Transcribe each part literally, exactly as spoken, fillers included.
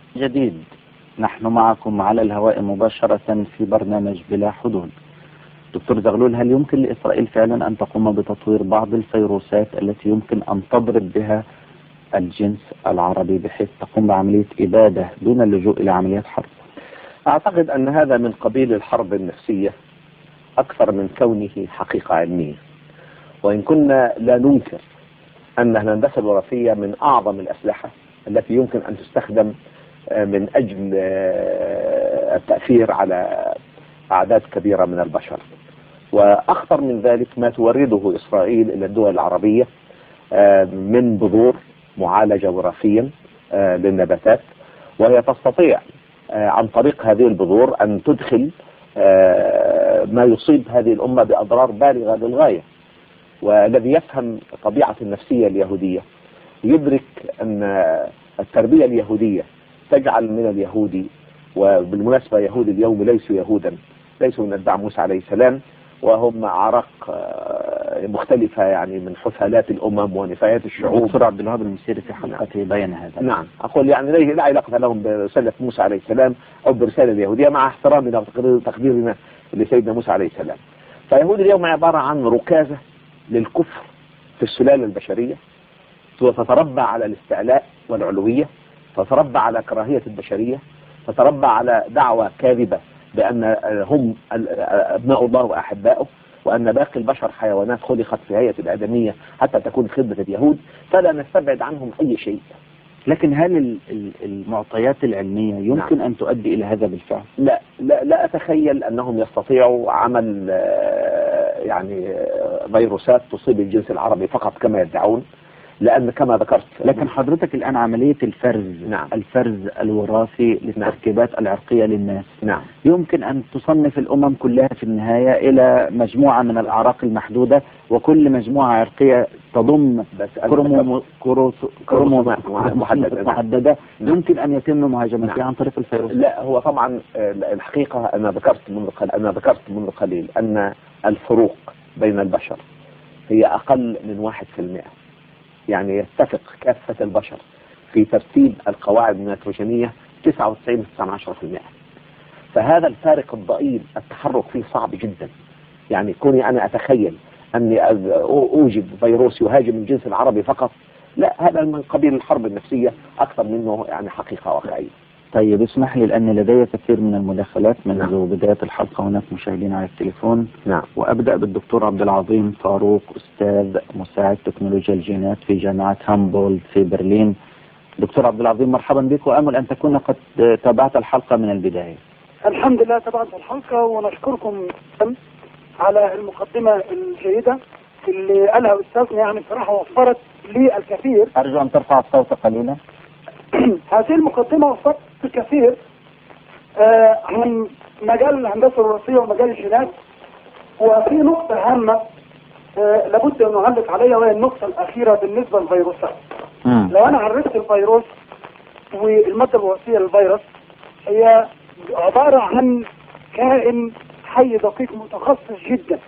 جديد، نحن معكم على الهواء مباشرة في برنامج بلا حدود. دكتور زغلول، هل يمكن لإسرائيل فعلا أن تقوم بتطوير بعض الفيروسات التي يمكن أن تضرب بها الجنس العربي بحيث تقوم بعملية إبادة دون اللجوء إلى عمليات حرب؟ أعتقد أن هذا من قبيل الحرب النفسية أكثر من كونه حقيقة علمية، وإن كنا لا ننكر أن الهندسة الوراثية من أعظم الأسلحة التي يمكن أن تستخدم من أجل التأثير على أعداد كبيرة من البشر. وأخطر من ذلك ما تورده إسرائيل إلى الدول العربية من بذور معالجة وراثيا للنباتات، وهي تستطيع عن طريق هذه البذور أن تدخل ما يصيب هذه الأمة بأضرار بالغة للغاية. والذي يفهم طبيعة النفسية اليهودية يدرك أن التربية اليهودية تجعل من اليهودي، وبالمناسبة يهود اليوم ليسوا يهودا، ليسوا من أتباع موسى عليه السلام، وهم أعراق مختلفة يعني من حثالات الأمم ونفايات الشعوب. دكتور عبد الوهاب المسيري في حلقته بين هذا. نعم، أقول يعني لا علاقة لهم برسالة موسى عليه السلام أو برسالة اليهودية، مع احترامنا وتقديرنا لسيدنا موسى عليه السلام. فيهود اليوم عبارة عن ركازة للكفر في السلالة البشرية، تتربى على الاستعلاء والعلوية، تتربى على كراهية البشرية، تتربى على دعوة كاذبة بأن هم أبناء الله وأحباؤه، وأن باقي البشر حيوانات خلقت في هيئة الآدمية حتى تكون خدمة اليهود، فلا نستبعد عنهم أي شيء. لكن هل المعطيات العلمية يمكن نعم. أن تؤدي إلى هذا بالفعل؟ لا لا, لا أتخيل أنهم يستطيعوا عمل يعني فيروسات تصيب الجنس العربي فقط كما يدعون، لأن كما ذكرت. لكن حضرتك الآن عملية الفرز نعم. الفرز الوراثي للتركيبات نعم. العرقية للناس نعم. يمكن أن تصنف الأمم كلها في النهاية إلى مجموعة من الأعراق المحدودة، وكل مجموعة عرقية تضم كرومو كرومو محددة, محددة. نعم. يمكن أن يتم مهاجمتها نعم. عن طريق الفيروس. لا، هو طبعا الحقيقة أنا ذكرت منذ قليل أنا ذكرت منذ قليل أن الفروق بين البشر هي أقل من واحد في المئة. يعني يتفق كافة البشر في ترتيب القواعد النيتروجينية تسعة وتسعين فاصلة تسعة بالمئة. فهذا الفارق الضئيل التحرك فيه صعب جدا. يعني كوني أنا أتخيل أني أوجد فيروس يهاجم الجنس العربي فقط، لا، هذا من قبيل الحرب النفسية أكثر منه يعني حقيقة واقعية. طيب اسمح لي، لأن لدي كثير من المداخلات منذ نعم. بداية الحلقة هناك مشاهدين على التليفون. نعم. وأبدأ بالدكتور عبد العظيم فاروق، أستاذ مساعد تكنولوجيا الجينات في جامعة هامبولد في برلين. دكتور عبد العظيم، مرحبا بك، وأمل أن تكون قد تابعت الحلقة من البداية. الحمد لله تابعت الحلقة، ونشكركم على المقدمة الجيدة اللي قالها أستاذنا، يعني بصراحة وفرت لي الكثير. أرجو أن ترفع الصوت قليلا. هذه المقدمة وفرت الكثير آه عن مجال الهندسة الوراثية ومجال الجينات. وفي نقطة هامة آه لابد أن نعلق عليها، وهي النقطة الأخيرة بالنسبة للفيروسات. لو أنا عرفت الفيروس والمادة الوراثية للفيروس، هي عبارة عن كائن حي دقيق متخصص جدا.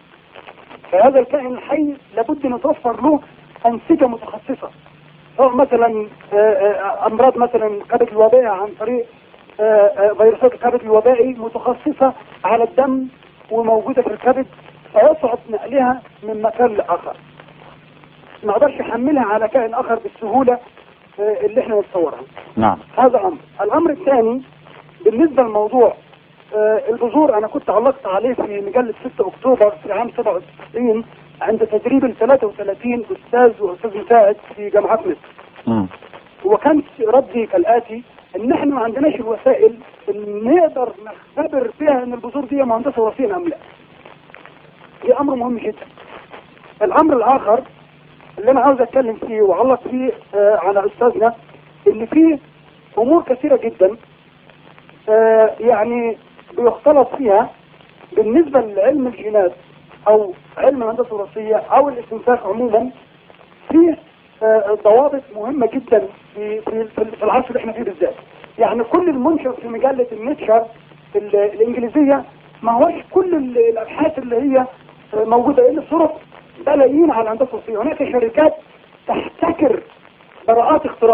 فهذا الكائن الحي لابد أن نتوفر له أنسجة متخصصة، سواء مثلا امراض مثلا الكبد الوبائي عن طريق فيروسات الكبد الوبائي متخصصة على الدم وموجودة في الكبد، فيصعب نقلها من مكان لآخر، ما اقدرش احملها على كائن آخر بالسهولة اللي احنا نتصورها. نعم. هذا امر. الامر الثاني بالنسبة للموضوع البذور، انا كنت علقت عليه في مجلة ستة اكتوبر في عام سبعة وتسعين عند تدريب ال ثلاثة وثلاثين استاذ واستاذ مساعد في جامعات مصر. وكان ردي كالاتي: ان احنا ما عندناش الوسائل اللي نقدر نختبر فيها ان البذور دي مهندسه وراثيه ام لا. دي امر مهم جدا. الامر الاخر اللي انا عاوز اتكلم فيه وعلق فيه آه على استاذنا، ان فيه امور كثيره جدا آه يعني بيختلط فيها بالنسبه لعلم الجينات او علم الهندسه الوراثيه او الاستنساخ عموما. فيه آه ضوابط مهمه جدا في في في العصر اللي احنا فيه بالذات. يعني كل المنشر في مجله النيتشر الانجليزيه ما هوش كل الابحاث اللي هي موجوده، الا صرف بلايين على الهندسه الوراثيه. هناك شركات تحتكر براءات اختراع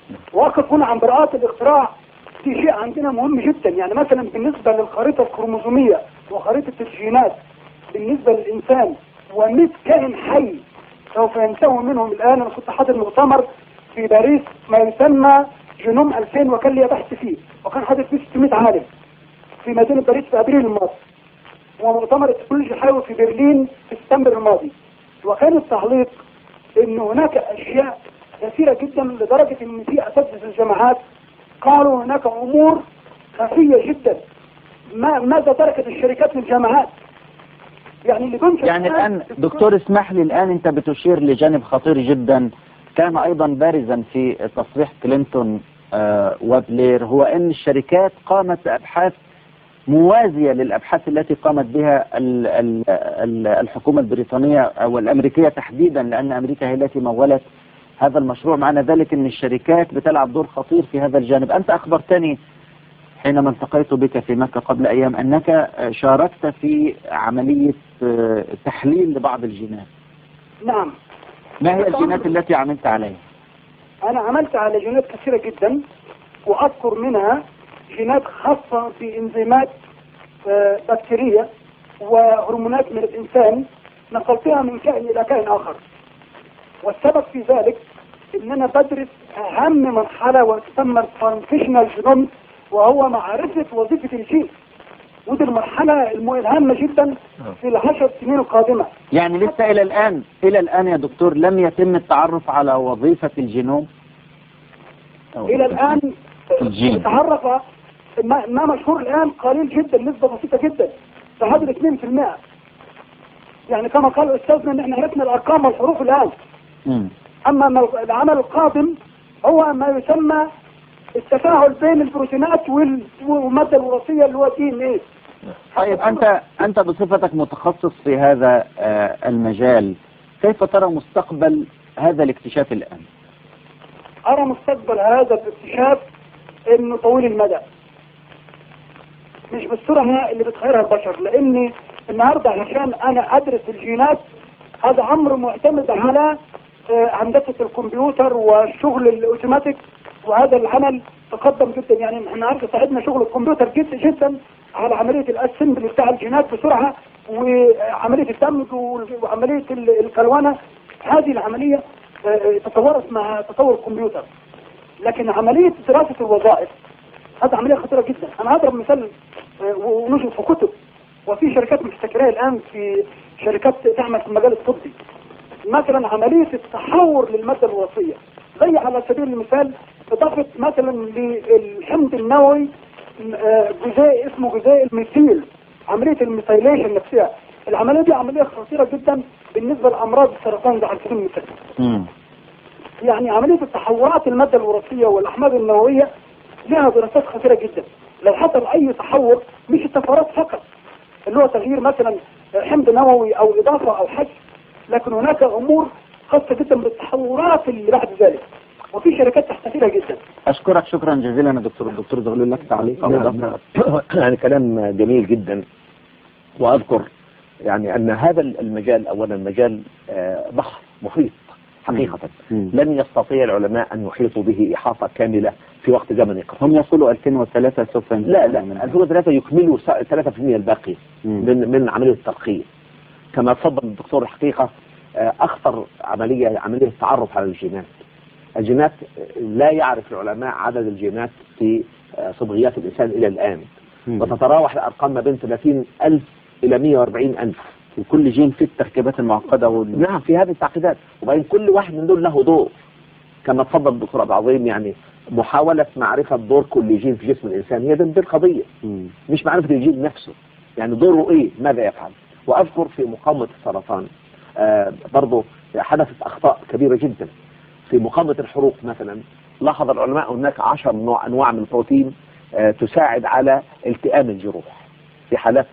واقف هنا عن براءات الاختراع في شيء عندنا مهم جدا. يعني مثلا بالنسبة للخريطة الكروموزومية وخريطة الجينات بالنسبة للإنسان ومئة كائن حي سوف ينتهوا منهم الآن. أنا كنت حاضر مؤتمر في باريس ما يسمى جينوم ألفين وكان لي بحث فيه، وكان حاضر فيه ستمائة عالم في مدينة باريس في أبريل الماضي، ومؤتمر التكنولوجيا الحيوي في برلين في سبتمبر الماضي. وكان التعليق ان هناك اشياء كثيرة جدا لدرجة ان في اساتذة الجامعات قالوا هناك امور خفية جدا. ما ماذا تركت الشركات للجامعات؟ يعني اللي بنشر يعني الان دكتور اسمح لي، الان انت بتشير لجانب خطير جدا كان ايضا بارزا في تصريح كلينتون آه وبلير، هو ان الشركات قامت بابحاث موازية للأبحاث التي قامت بها ال ال ال الحكومة البريطانية أو الأمريكية تحديدا، لأن أمريكا هي التي مولت هذا المشروع. معنى ذلك أن الشركات بتلعب دور خطير في هذا الجانب. أنت أخبرتني حينما التقيت بك في مكة قبل أيام أنك شاركت في عملية تحليل لبعض الجينات. نعم. ما هي الجينات التي عملت عليها؟ أنا عملت على جينات كثيرة جدا، وأذكر منها جينات خاصة بإنزيمات بكتيرية وهرمونات من الإنسان نقلتها من كائن إلى كائن آخر. والسبب في ذلك إن أنا بدرس أهم مرحلة وتسمى الترانزيشنال جينوم، وهو معرفة وظيفة الجين. ودي المرحلة الهامة جدا في العشر سنين القادمة. يعني لسه إلى الآن إلى الآن يا دكتور لم يتم التعرف على وظيفة الجينوم؟ إلى الآن تعرف ما, ما مشهور الآن قليل جدا، نسبة بسيطة جدا تحدد اثنين بالمئة. يعني كما قال أستاذنا إن احنا عرفنا الأرقام والحروف الآن. م. أما العمل القادم هو ما يسمى التفاعل بين البروتينات والمادة الوراثية اللي هو دي ان ايه. طيب أنت أنت بصفتك متخصص في هذا المجال، كيف ترى مستقبل هذا الاكتشاف الآن؟ أرى مستقبل هذا الاكتشاف إنه طويل المدى، مش بالسرعة اللي بتخيرها البشر. لأني النهاردة عشان أنا أدرس الجينات هذا أمر معتمد على هندسة الكمبيوتر والشغل الأوتوماتيك، وهذا العمل تقدم جدا. يعني النهاردة ساعدنا شغل الكمبيوتر جدا جدا على عملية الأسمبل بتاع الجينات بسرعة، وعملية الدمج وعملية الكلونة. هذه العملية تطورت مع تطور الكمبيوتر. لكن عملية دراسة الوظائف هذا عملية خطيرة جدا. أنا هضرب مثال ونشر في كتب، وفي شركات مستكرية الآن في شركات تعمل في المجال الطبي مثلا عملية التحور للمادة الوراثية، زي على سبيل المثال إضافة مثلا للحمض النووي جزيء اسمه جزيء الميثيل، عملية الميثيليشن نفسها. العملية دي عملية خطيرة جدا بالنسبة لأمراض السرطان ده على سبيل المثال. يعني عملية التحورات المادة الوراثية والأحماض النووية لها دراسات خطيرة جدا. لو حصل أي تحور، مش التفاعلات فقط اللي هو تغيير مثلا حمض نووي أو إضافة أو حجم، لكن هناك أمور خاصة جدا بالتحورات اللي بعد ذلك، وفي شركات تحتفلها جدا. أشكرك شكرا جزيلا يا دكتور. الدكتور زغلول لك تعليق أو إضافة؟ يعني كلام جميل جدا. وأذكر يعني أن هذا المجال أولا مجال ضخم محيط حقيقة. مم. لن يستطيع العلماء أن يحيطوا به إحاطة كاملة في وقت زمني قصير. هم يصلوا ألفين وثلاثة سوف لا لا ألفين وثلاثة يكملوا ثلاثة بالمئة الباقي من من عملية التلقيح. كما تفضل الدكتور الحقيقة أخطر عملية عملية التعرف على الجينات. الجينات لا يعرف العلماء عدد الجينات في صبغيات الإنسان إلى الآن. مم. وتتراوح الأرقام ما بين ثلاثين ألف إلى مئة وأربعين ألف، وكل جين فيه التركيبات المعقدة وال... نعم في هذه التعقيدات. وبين كل واحد من دول له دور، كما تفضل الدكتور عبد العظيم. يعني محاولة معرفة دور كل جين في جسم الإنسان هي دي القضية، مش معرفة الجين نفسه، يعني دوره إيه، ماذا يفعل. وأذكر في مقاومة السرطان آه برضو حدثت أخطاء كبيرة جدا في مقاومة الحروق مثلا. لاحظ العلماء هناك عشر نوع أنواع من البروتين آه تساعد على التئام الجروح في حالات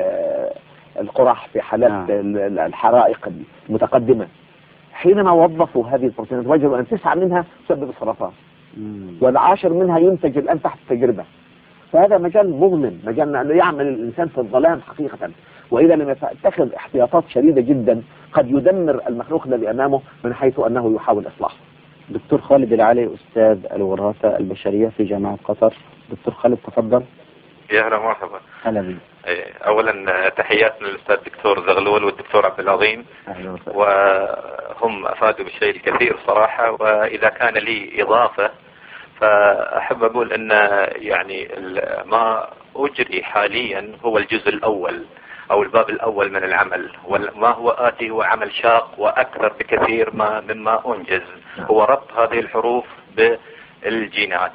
القرح، في حالات آه. الحرائق المتقدمة. حينما وظفوا هذه البروتينات وجدوا أن تسعة منها تسبب السرطان، والعاشر منها ينتج الآن تحت التجربة. فهذا مجال مظلم، مجال يعمل الإنسان في الظلام حقيقة. وإذا لم يتخذ احتياطات شديدة جدا قد يدمر المخلوق الذي أمامه من حيث أنه يحاول إصلاحه. دكتور خالد العلي أستاذ الوراثة البشرية في جامعة قطر. دكتور خالد تفضل. يا هلا مرحبا. هلا بك. اولا تحياتنا للاستاذ الدكتور زغلول والدكتور عبد العظيم، وهم افادوا بالشيء الكثير صراحة. واذا كان لي اضافة فاحب اقول ان يعني ما اجري حاليا هو الجزء الاول او الباب الاول من العمل، وما هو آتي هو عمل شاق واكثر بكثير ما مما انجز، هو ربط هذه الحروف بالجينات.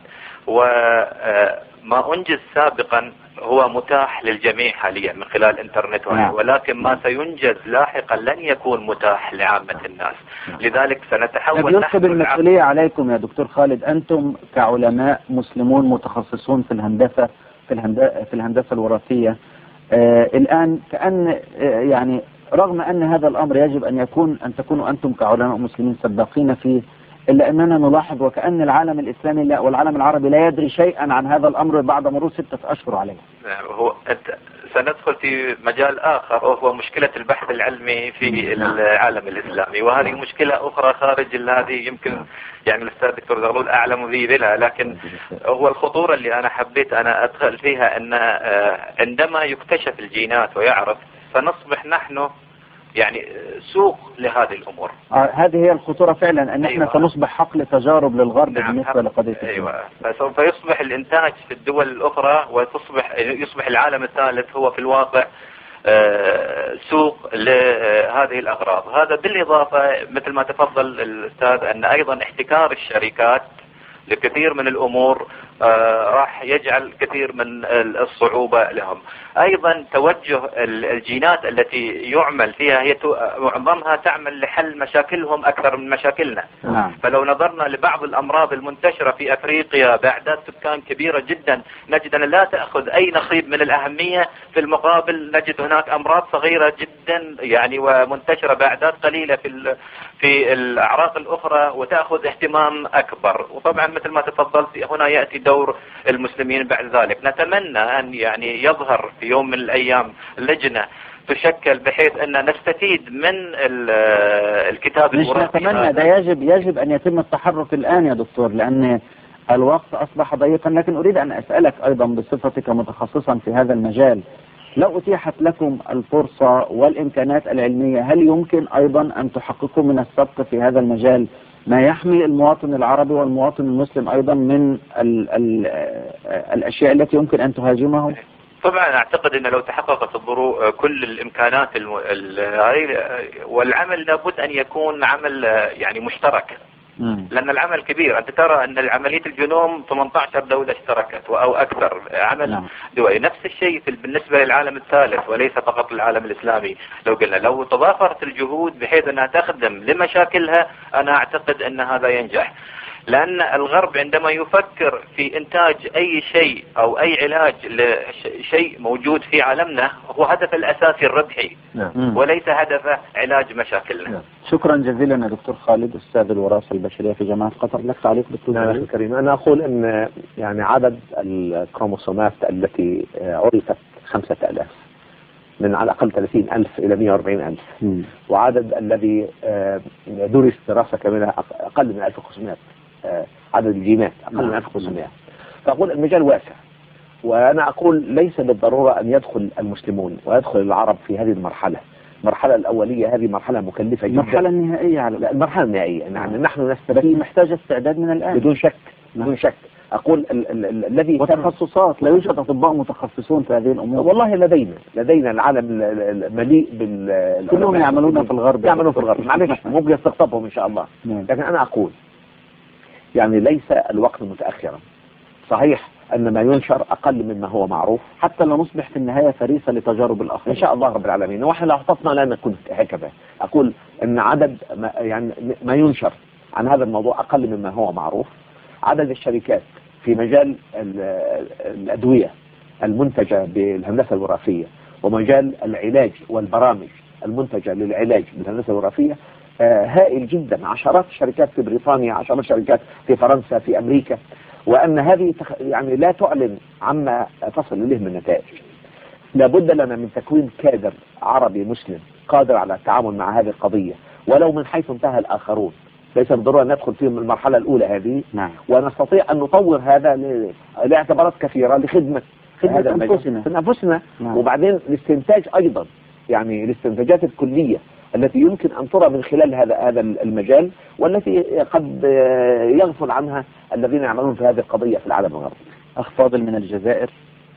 وما انجز سابقا هو متاح للجميع حاليا من خلال الانترنت، ولكن ما سينجز لاحقا لن يكون متاح لعامة الناس. لذلك سنتحول ينصب المسؤولية عليكم يا دكتور خالد، أنتم كعلماء مسلمون متخصصون في الهندسة في الهندسة, في الهندسة الوراثية. آه الآن كأن آه يعني رغم أن هذا الأمر يجب أن يكون أن تكونوا أنتم كعلماء مسلمين سباقين فيه، إلا أننا نلاحظ وكأن العالم الإسلامي لا والعالم العربي لا يدري شيئا عن هذا الأمر بعد مرور ستة أشهر عليه. هو سندخل في مجال آخر وهو مشكلة البحث العلمي في العالم الإسلامي، وهذه مشكلة أخرى خارج هذه يمكن يعني الأستاذ دكتور زغلول أعلم ذي بها. لكن هو الخطورة اللي أنا حبيت أنا أدخل فيها أن عندما يكتشف الجينات ويعرف سنصبح نحن يعني سوق لهذه الأمور. آه هذه هي الخطورة فعلا، أن أيوة. احنا سنصبح حقل تجارب للغرب. نعم. بالنسبة لقضية أيوة. فسوف يصبح الإنتاج في الدول الأخرى، وتصبح يصبح العالم الثالث هو في الواقع آه سوق لهذه الأغراض. هذا بالإضافة مثل ما تفضل الأستاذ أن أيضا احتكار الشركات لكثير من الأمور آه راح يجعل كثير من الصعوبة لهم. أيضا توجه الجينات التي يعمل فيها هي معظمها تعمل لحل مشاكلهم أكثر من مشاكلنا. نعم. فلو نظرنا لبعض الأمراض المنتشرة في أفريقيا بأعداد سكان كبيرة جدا نجد أن لا تأخذ أي نصيب من الأهمية، في المقابل نجد هناك أمراض صغيرة جدا يعني ومنتشرة بأعداد قليلة في في الأعراق الأخرى وتأخذ اهتمام أكبر. وطبعا مثل ما تفضلت هنا يأتي دور المسلمين بعد ذلك. نتمنى أن يعني يظهر في يوم من الأيام لجنة تشكل بحيث أن نستفيد من الكتاب الوراثي. مش نتمنى، ده يجب يجب أن يتم التحرك الآن يا دكتور، لأن الوقت أصبح ضيقا. لكن أريد أن أسألك أيضا بصفتك متخصصا في هذا المجال، لو أتيحت لكم الفرصة والإمكانات العلمية هل يمكن أيضا أن تحققوا من السبق في هذا المجال ما يحمي المواطن العربي والمواطن المسلم أيضا من ال ال الأشياء التي يمكن أن تهاجمهم؟ طبعا أعتقد أن لو تحققت الظروف كل الإمكانات والعمل لابد أن يكون عمل يعني مشترك. مم. لأن العمل كبير. أنت ترى أن العملية الجنوم ثمانية عشر دولة اشتركت أو أكثر عمل. نعم. دولي. نفس الشيء بالنسبة للعالم الثالث وليس فقط للعالم الإسلامي. لو قلنا لو تضافرت الجهود بحيث أنها تخدم لمشاكلها أنا أعتقد أن هذا ينجح. لأن الغرب عندما يفكر في إنتاج أي شيء أو أي علاج لشيء موجود في عالمنا هو هدف الأساسي الربحي. نعم. وليس هدف علاج مشاكلنا. نعم. شكرا جزيلا يا دكتور خالد أستاذ الوراثة البشرية في جامعة قطر. لك تعليق دكتور؟ نعم الكريم، أنا أقول أن يعني عدد الكروموسومات التي عرفت خمسة آلاف من على الأقل ثلاثين ألف إلى مئة وأربعين ألف، م. وعدد الذي درس دراسة كاملة أقل من ألف وخمسمائة. عدد الجينات أقل من ألف وخمسمائة. فأقول المجال واسع، وأنا أقول ليس بالضرورة أن يدخل المسلمون ويدخل العرب في هذه المرحلة. المرحلة الأولية هذه مرحلة مكلفة جدا. المرحلة النهائية على لا المرحلة النهائية يعني نحن نستفيد، محتاجة استعداد من الآن بدون شك. بدون شك أقول ال ال ال الذي وتخصصات لا يوجد أطباء متخصصون في هذه الأمور. والله لدينا لدينا العالم مليء بال كلهم يعملون في الغرب يعملون في الغرب معلش ممكن يستقطبهم إن شاء الله. لكن أنا أقول يعني ليس الوقت متأخرا. صحيح أن ما ينشر أقل مما هو معروف حتى لو نصبح في النهاية فريسة لتجارب الآخرين إن شاء الله رب العالمين. ونحن لو احتفظنا لا نكون هكذا. أقول أن عدد ما يعني ما ينشر عن هذا الموضوع أقل مما هو معروف. عدد الشركات في مجال الأدوية المنتجة بالهندسة الوراثية ومجال العلاج والبرامج المنتجة للعلاج بالهندسة الوراثية هائل جدا. عشرات الشركات في بريطانيا، عشرات الشركات في فرنسا، في أمريكا، وأن هذه يعني لا تعلن عما تصل إليه من نتائج. لابد لنا من تكوين كادر عربي مسلم قادر على التعامل مع هذه القضية ولو من حيث انتهى الآخرون. ليس بالضرورة أن ندخل في المرحلة الأولى هذه. نعم. ونستطيع أن نطور هذا لاعتبارات كثيرة لخدمة خدمة هذا أنفسنا في أنفسنا. نعم. وبعدين الاستنتاج أيضا، يعني الاستنتاجات الكلية التي يمكن أن ترى من خلال هذا هذا المجال، والتي قد يغفل عنها الذين يعملون في هذه القضية في العالم الغربي. أخ فاضل من الجزائر.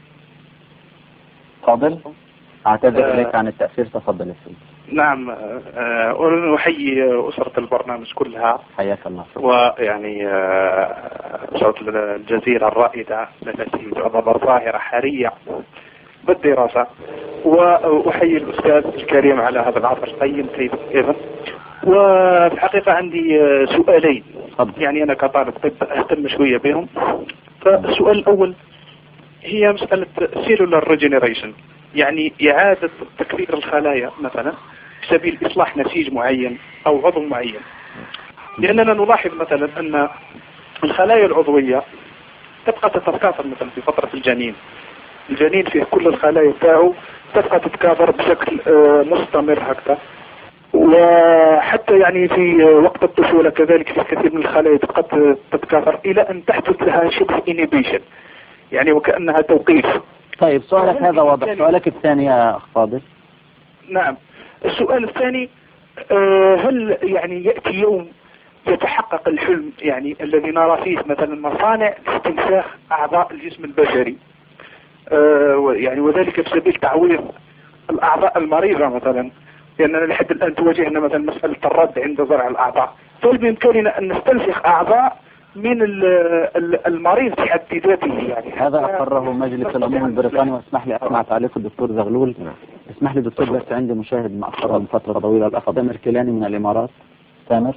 فاضل، أعتذر إليك عن التأثير، تفضل يا سيدي. نعم، أولا أحيي أسرة البرنامج كلها، حياك الله. ويعني أسرة الجزيرة الرائدة التي تعتبر ظاهرة حالية بالدراسة، وأحيي الأستاذ الكريم على هذا العصر القيم أيضا. وفي الحقيقة عندي سؤالين، يعني أنا كطالب طب أهتم شوية بهم. فالسؤال الأول هي مسألة cellular regeneration، يعني إعادة تكرير الخلايا مثلا سبيل إصلاح نسيج معين أو عضو معين. لأننا نلاحظ مثلا أن الخلايا العضوية تبقى تتكاثر مثلا في فترة الجنين. الجنين فيه كل الخلايا بتاعه تبقى تتكاثر بشكل مستمر هكذا، وحتى يعني في وقت الطفولة كذلك في كثير من الخلايا تبقى تتكاثر إلى أن تحدث لها شبه inhibition، يعني وكأنها توقيف. طيب سؤالك هذا واضح. سؤالك الثاني يا أخ فاضل. نعم، السؤال الثاني، هل يعني يأتي يوم يتحقق الحلم يعني الذي نرى فيه مثلا مصانع استنساخ أعضاء الجسم البشري، يعني وذلك بسبيل تعويض الأعضاء المريضة مثلا، لأننا لحد الآن تواجهنا مثلا مسألة الرد عند زرع الأعضاء، فهل بإمكاننا أن نستنسخ أعضاء من المريض في حد ذاته؟ يعني هذا أقره مجلس الأمم البريطاني. واسمح لي أسمع تعليق الدكتور زغلول. اسمح لي دكتور، بس عندي مشاهد ما أقره من فترة طويلة، الأخ سامر كيلاني من الإمارات. سامر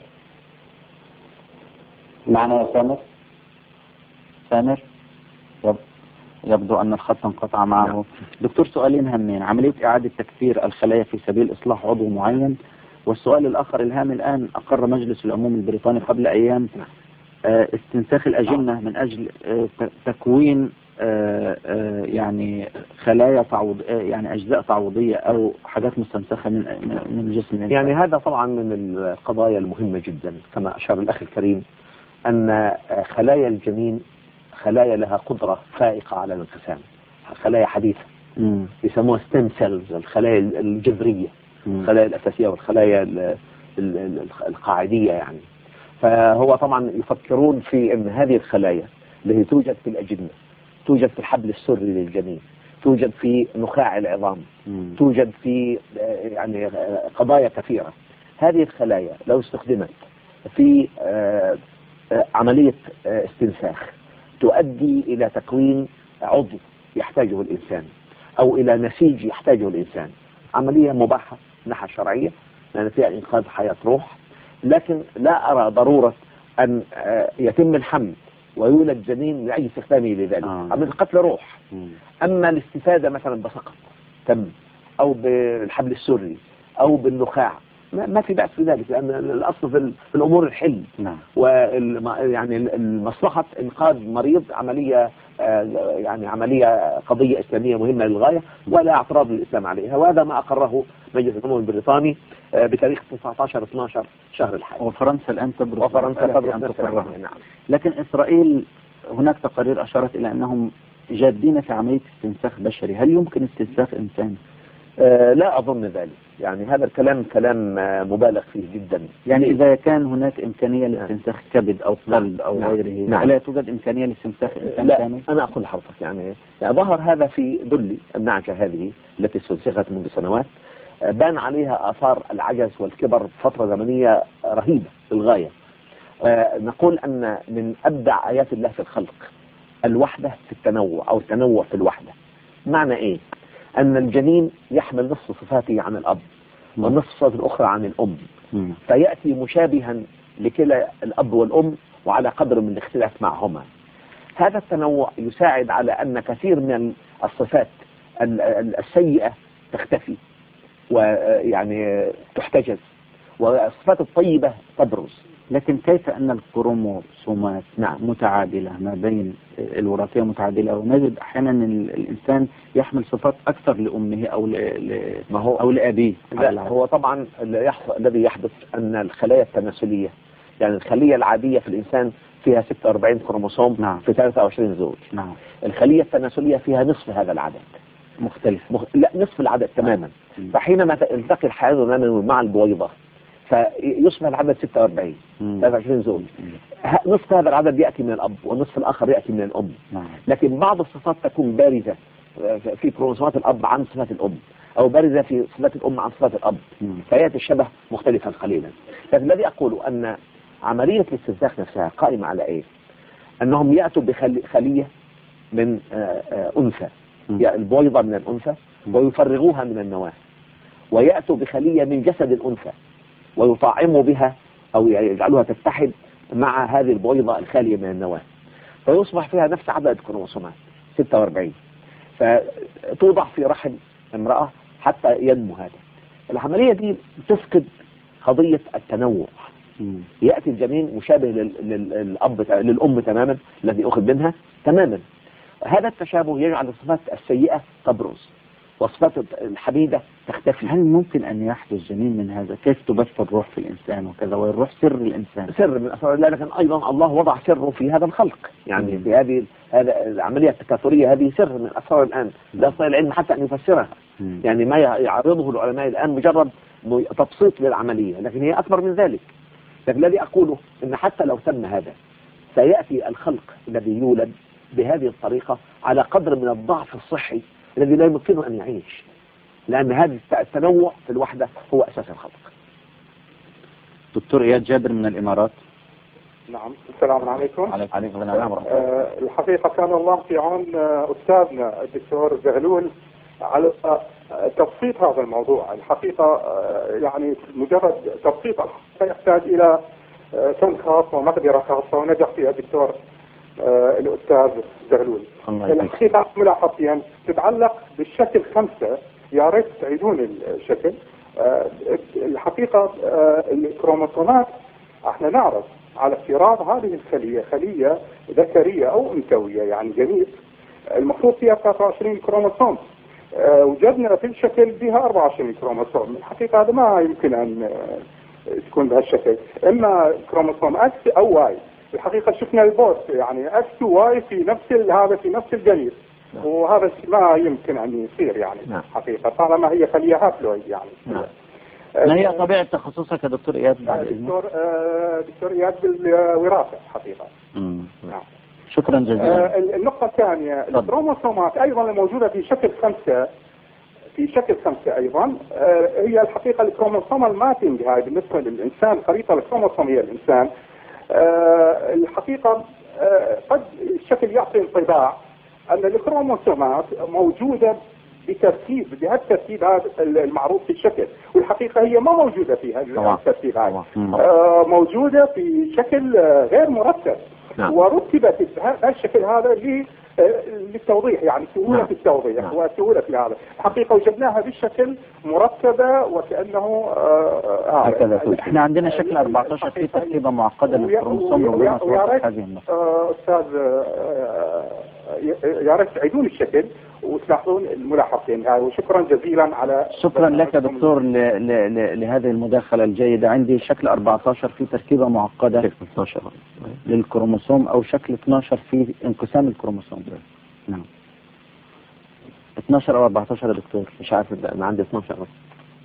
معنا يا سامر؟ سامر يبدو أن الخط انقطع معه. دكتور، سؤالين هامين: عملية إعادة تكثير الخلايا في سبيل إصلاح عضو معين، والسؤال الآخر الهام الآن أقر مجلس الأمم البريطاني قبل أيام استنساخ الأجنة من أجل تكوين يعني خلايا تعوض، يعني أجزاء تعويضية أو حاجات مستنسخة من من الجسم الإنسان. يعني هذا طبعا من القضايا المهمة جدا، كما أشار الأخ الكريم أن خلايا الجنين خلايا لها قدرة فائقة على الانقسام، خلايا حديثة يسموها ستيم سيلز، الخلايا الجذرية، الخلايا الأساسية والخلايا القاعدية يعني. فهو طبعا يفكرون في أن هذه الخلايا التي توجد في الأجنة، توجد في الحبل السري للجنين، توجد في نخاع العظام، مم. توجد في يعني قضايا كثيرة. هذه الخلايا لو استخدمت في عملية استنساخ تؤدي إلى تكوين عضو يحتاجه الإنسان أو إلى نسيج يحتاجه الإنسان، عملية مباحة من الناحية الشرعية لأن فيها إنقاذ حياة روح. لكن لا أرى ضرورة أن يتم الحمل ويولد جنين لأي استخدامه لذلك، آه. عملية قتل روح. مم. أما الاستفادة مثلا بسقط تم أو بالحبل السري أو بالنخاع ما في بأس في ذلك، لأن الأصل في الأمور الحل. نعم. ويعني المصلحة إنقاذ مريض عملية يعني عملية قضية إسلامية مهمة للغاية ولا اعتراض للإسلام عليها، وهذا ما أقره مجلس الأمم البريطاني بتاريخ تسعة عشر اثنا عشر شهر الحالي. وفرنسا الآن تبرز وفرنسا تبرز أن تقرها. نعم. لكن إسرائيل هناك تقارير أشارت إلى أنهم جادين في عملية استنساخ بشري، هل يمكن استنساخ إنسان؟ آه لا أظن ذلك، يعني هذا الكلام كلام مبالغ فيه جدا. يعني إذا كان هناك إمكانية لاستنساخ كبد أو قلب أو نعم. غيره، نعم. لا توجد إمكانية لاستنساخ إنسان لا كامل؟ أنا أقول لحضرتك يعني, يعني ظهر هذا في دلي النعجة هذه التي استنسخت منذ سنوات، بان عليها آثار العجز والكبر فترة زمنية رهيبة للغاية. آه نقول أن من أبدع آيات الله في الخلق الوحدة في التنوع أو التنوع في الوحدة. معنى إيه؟ أن الجنين يحمل نصف صفاته عن الأب والنصف صفاته الأخرى عن الأم، مم. فيأتي مشابها لكلا الأب والأم وعلى قدر من الاختلاف معهما. هذا التنوع يساعد على أن كثير من الصفات السيئة تختفي ويعني تحتجز والصفات الطيبة تبرز. لكن كيف أن الكروموسومات نعم. متعادلة ما بين الوراثية متعادلة، ونجد أحيانا الإنسان يحمل صفات أكثر لأمه أو ل... ما هو أو لأبيه؟ لا هو طبعا اللي يحصل الذي يحدث أن الخلايا التناسلية يعني الخلية العادية في الإنسان فيها ستة وأربعين كروموسوم نعم. في ثلاثة وعشرين زوج. نعم. الخلية التناسلية فيها نصف هذا العدد. مختلف. مخ... لا نصف العدد تماما. نعم. فحينما تلتقي الحيوان المنوي مع البويضة فيصبح العدد ستة وأربعين ثلاثة وعشرين زوج. نصف هذا العدد يأتي من الأب والنصف الآخر يأتي من الأم. نعم. لكن بعض الصفات تكون بارزة في كروموسومات الأب عن صفات الأم، أو بارزة في صفات الأم عن صفات الأب، فيأتي الشبه مختلفا قليلا. لكن الذي أقول أن عملية الاستنساخ نفسها قائمة على إيه؟ أنهم يأتوا بخلية من أنثى، البويضة من الأنثى، ويفرغوها من النواة، ويأتوا بخلية من جسد الأنثى ويطعموا بها أو يجعلوها تتحد مع هذه البويضة الخالية من النواة، فيصبح فيها نفس عدد الكروموسومات ستة وأربعين، فتوضع في رحم امرأة حتى ينمو هذا. العملية دي تفقد قضية التنوع. يأتي الجنين مشابه للأب للأم تماما الذي أخذ منها تماما. هذا التشابه يجعل الصفات السيئة تبرز والصفات الحميدة تختفي. هل ممكن أن يحدث جنين من هذا؟ كيف تبث الروح في الإنسان وكذا، والروح سر الإنسان؟ سر من أسرار الله، لكن أيضا الله وضع سره في هذا الخلق، يعني في هذه هذا العملية التكاثرية هذه سر من أسرار الآن لا يستطيع العلم حتى أن يفسرها. مم. يعني ما يعرضه العلماء الآن مجرد تبسيط للعملية، لكن هي أكبر من ذلك. لكن الذي أقوله أن حتى لو تم هذا سيأتي الخلق الذي يولد بهذه الطريقة على قدر من الضعف الصحي الذي لا يمكنه أن يعيش، لأن هذا التنوع في الوحدة هو أساس الخلق. دكتور إياد جابر من الإمارات. نعم. السلام عليكم. عليكم السلام ورحمة الله. أه الحقيقة كان الله في عون أستاذنا الدكتور زغلول على تبسيط هذا الموضوع. الحقيقة يعني مجرد تبسيط يحتاج إلى فن خاص ومقدرة خاصة، ونجح فيها الدكتور الأستاذ زغلول. الحقيقة ملاحظتين تتعلق بالشكل خمسة، يا ريت تعيدون الشكل. الحقيقة الكروموسومات احنا نعرف على افتراض هذه الخلية خلية ذكرية أو أنثوية، يعني جنين المفروض فيها ثلاثة وعشرين كروموسوم، وجدنا في الشكل بها أربعة وعشرين كروموسوم. الحقيقة هذا ما يمكن أن تكون بهالشكل، إما كروموسوم اكس أو واي. الحقيقة شفنا البوت يعني اكس وواي في نفس هذا في نفس الجنين، وهذا ما يمكن أن يصير يعني. نعم. حقيقة طالما هي خلية هابلويد يعني. نعم. ما هي طبيعة تخصصك يا دكتور إياد؟ دكتور آه دكتور إياد بالوراثة حقيقة. مم. نعم. شكرا جزيلا. آه النقطة الثانية الكروموسومات أيضا الموجودة في شكل خمسة في شكل خمسة أيضا آه هي الحقيقة الكروموسوم الماتينج هاي بالنسبة للإنسان، خريطة الكروموسومية للإنسان. آه الحقيقة آه قد الشكل يعطي انطباع أن الكروموسومات موجودة بترتيب بهالترتيب هذا المعروف في الشكل، والحقيقة هي ما موجودة في هذا الترتيب هذا. آه موجودة في شكل غير مرتب. نعم. ورتبت بهذا الشكل هذا للتوضيح، يعني سهولة التوضيح. نعم. وسهولة في هذا الحقيقة وجدناها بالشكل مرتبة وكأنه هكذا. آه احنا عندنا شكل أربعة عشر في تركيبة معقدة للكروموسوم. ويا ريت أستاذ يا ريت تعيدون الشكل وتلاحظون الملاحظتين هاي، وشكرا جزيلا على شكرا لك دكتور ل... ل... ل... لهذه المداخلة الجيدة. عندي شكل أربعة عشر في تركيبة معقدة اثناشر للكروموسوم، أو شكل اثناشر في انقسام الكروموسوم. نعم. اثناشر أو أربعة عشر يا دكتور؟ مش عارف، أنا عندي اثناشر بس.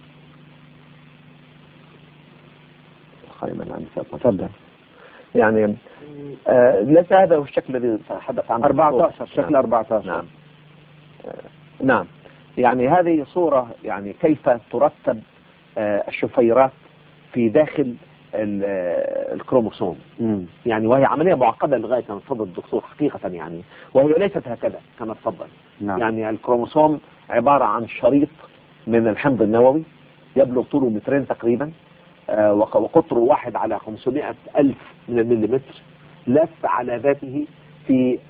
خلينا عندي تفضل. يعني آه ليس هذا هو الشكل الذي تحدث عنه. أربعة عشر شكل أربعة عشر. نعم. نعم. يعني هذه صورة يعني كيف ترتب الشفيرات في داخل الكروموسوم. مم. يعني وهي عملية معقدة لغاية ما تفضل الدكتور حقيقة يعني، وهي ليست هكذا كما تفضل. نعم. يعني الكروموسوم عبارة عن شريط من الحمض النووي يبلغ طوله مترين تقريبا، وقطره واحد على خمسمائة ألف من المليمتر، لف على ذاته في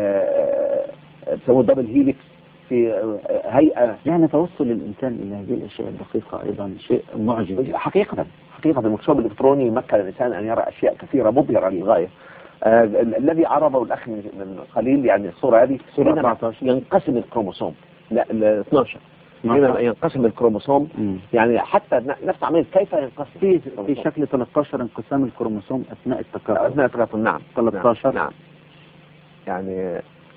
بسموه دبل هيليكس في هيئة. يعني توصل الإنسان إلى هذه الأشياء الدقيقة أيضا شيء معجب حقيقة. حقيقة المكتوب الإلكتروني يمكن الإنسان أن يرى أشياء كثيرة مبهرة للغاية. آه الذي عرضه الأخ من قليل يعني الصورة هذه ينقسم الكروموسوم ل اثناشر، حينما ينقسم الكروموسوم مم. يعني حتى نفس عملية كيف ينقسم في في شكل ثلاثة عشر انقسام الكروموسوم اثناء التكاثر. أثناء التكاثر نعم ثلاثة عشر نعم يعني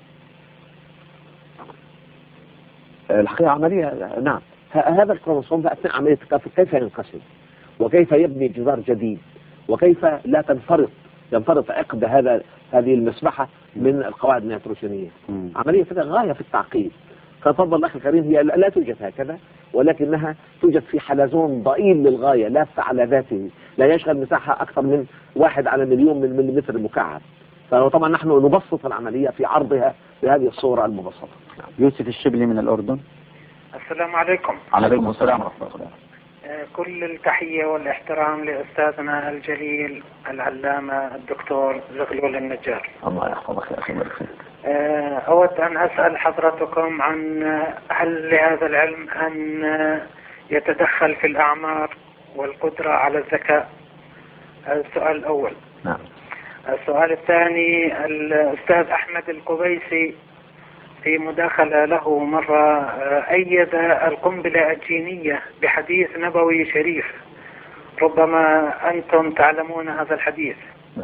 الحقيقة عملية نعم هذا الكروموسوم في أثناء عملية التكاثر كيف ينقسم وكيف يبني جدار جديد وكيف لا تنفرط ينفرط عقد هذا هذه المسبحة من القواعد النيتروجينية. عملية فيها غاية في التعقيد. تفضل الأخ الكريم هي لا توجد هكذا ولكنها توجد في حلزون ضئيل للغاية لاف على ذاته لا يشغل مساحة أكثر من واحد على مليون من مليمتر مكعب. فطبعا نحن نبسط العملية في عرضها بهذه الصورة المبسطة. يوسف الشبلي من الأردن. السلام عليكم. عليكم السلام ورحمة الله. كل التحية والاحترام لأستاذنا الجليل العلامة الدكتور زغلول النجار. الله يحفظك يا أخي مرحبا. أود أن أسأل حضرتكم عن هل لهذا العلم أن يتدخل في الأعمار والقدرة على الذكاء؟ السؤال الأول. نعم. السؤال الثاني الأستاذ أحمد القبيسي في مداخلة له مرة أيد القنبلة الجينية بحديث نبوي شريف ربما أنتم تعلمون هذا الحديث.